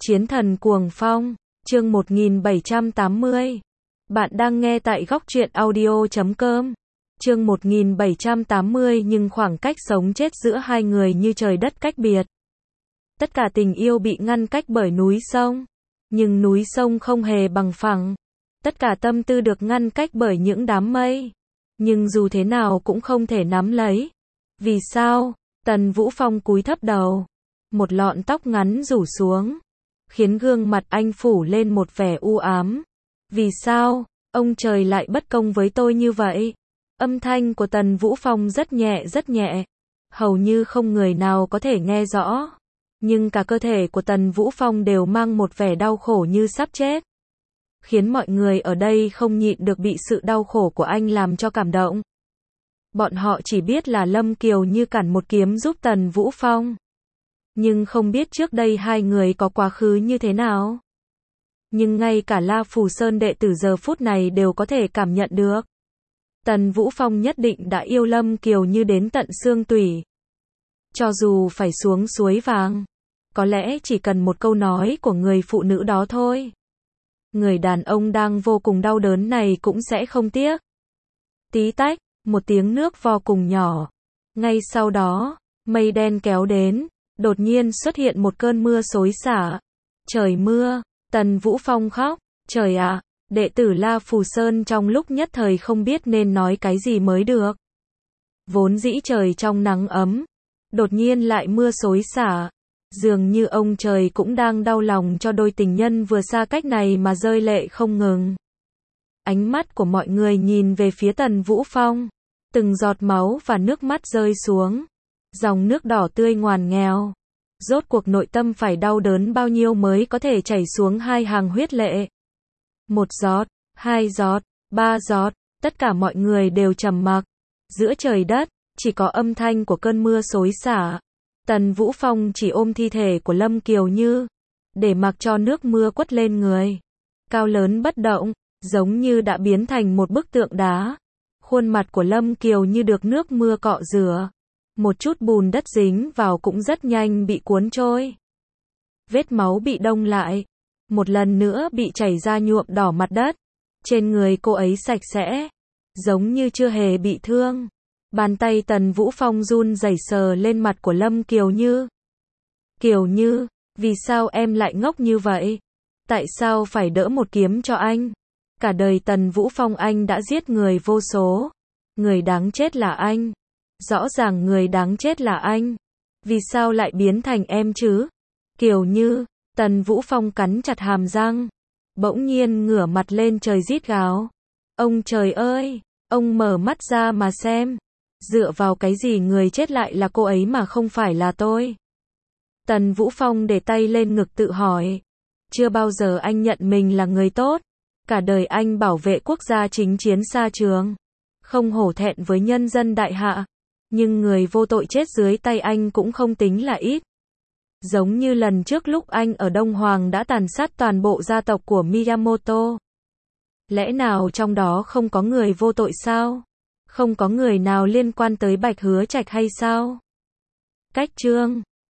Chiến thần cuồng phong, chương 1780. Bạn đang nghe tại góc truyện audio.com. Chương 1780 nhưng khoảng cách sống chết giữa hai người như trời đất cách biệt. Tất cả tình yêu bị ngăn cách bởi núi sông, nhưng núi sông không hề bằng phẳng. Tất cả tâm tư được ngăn cách bởi những đám mây, nhưng dù thế nào cũng không thể nắm lấy. Vì sao? Tần Vũ Phong cúi thấp đầu, một lọn tóc ngắn rủ xuống, khiến gương mặt anh phủ lên một vẻ u ám. Vì sao, ông trời lại bất công với tôi như vậy? Âm thanh của Tần Vũ Phong rất nhẹ, hầu như không người nào có thể nghe rõ. Nhưng cả cơ thể của Tần Vũ Phong đều mang một vẻ đau khổ như sắp chết, khiến mọi người ở đây không nhịn được bị sự đau khổ của anh làm cho cảm động. Bọn họ chỉ biết là Lâm Kiều Như cản một kiếm giúp Tần Vũ Phong, nhưng không biết trước đây hai người có quá khứ như thế nào. Nhưng ngay cả La Phù Sơn đệ tử giờ phút này đều có thể cảm nhận được. Tần Vũ Phong nhất định đã yêu Lâm Kiều Như đến tận xương tủy. Cho dù phải xuống suối vàng, có lẽ chỉ cần một câu nói của người phụ nữ đó thôi, người đàn ông đang vô cùng đau đớn này cũng sẽ không tiếc. Tí tách, một tiếng nước vô cùng nhỏ. Ngay sau đó, mây đen kéo đến, đột nhiên xuất hiện một cơn mưa xối xả. Trời mưa, Tần Vũ Phong khóc, trời ạ, đệ tử La Phù Sơn trong lúc nhất thời không biết nên nói cái gì mới được. Vốn dĩ trời trong nắng ấm, đột nhiên lại mưa xối xả. Dường như ông trời cũng đang đau lòng cho đôi tình nhân vừa xa cách này mà rơi lệ không ngừng. Ánh mắt của mọi người nhìn về phía Tần Vũ Phong, từng giọt máu và nước mắt rơi xuống, dòng nước đỏ tươi ngoằn nghèo. Rốt cuộc nội tâm phải đau đớn bao nhiêu mới có thể chảy xuống hai hàng huyết lệ. Một giọt, hai giọt, ba giọt, tất cả mọi người đều trầm mặc. Giữa trời đất, chỉ có âm thanh của cơn mưa xối xả. Tần Vũ Phong chỉ ôm thi thể của Lâm Kiều Như, để mặc cho nước mưa quất lên người. Cao lớn bất động, giống như đã biến thành một bức tượng đá. Khuôn mặt của Lâm Kiều Như được nước mưa cọ rửa. Một chút bùn đất dính vào cũng rất nhanh bị cuốn trôi. Vết máu bị đông lại, một lần nữa bị chảy ra nhuộm đỏ mặt đất. Trên người cô ấy sạch sẽ, giống như chưa hề bị thương. Bàn tay Tần Vũ Phong run rẩy sờ lên mặt của Lâm Kiều Như. Kiều Như, vì sao em lại ngốc như vậy? Tại sao phải đỡ một kiếm cho anh? Cả đời Tần Vũ Phong anh đã giết người vô số. Người đáng chết là anh. Rõ ràng người đáng chết là anh. Vì sao lại biến thành em chứ? Kiều Như, Tần Vũ Phong cắn chặt hàm răng, bỗng nhiên ngửa mặt lên trời rít gào. Ông trời ơi, ông mở mắt ra mà xem. Dựa vào cái gì người chết lại là cô ấy mà không phải là tôi? Tần Vũ Phong để tay lên ngực tự hỏi. Chưa bao giờ anh nhận mình là người tốt. Cả đời anh bảo vệ quốc gia chính chiến xa trường, không hổ thẹn với nhân dân đại hạ. Nhưng người vô tội chết dưới tay anh cũng không tính là ít. Giống như lần trước lúc anh ở Đông Hoàng đã tàn sát toàn bộ gia tộc của Miyamoto. Lẽ nào trong đó không có người vô tội sao? Không có người nào liên quan tới Bạch Hứa Trạch hay sao? Cách chương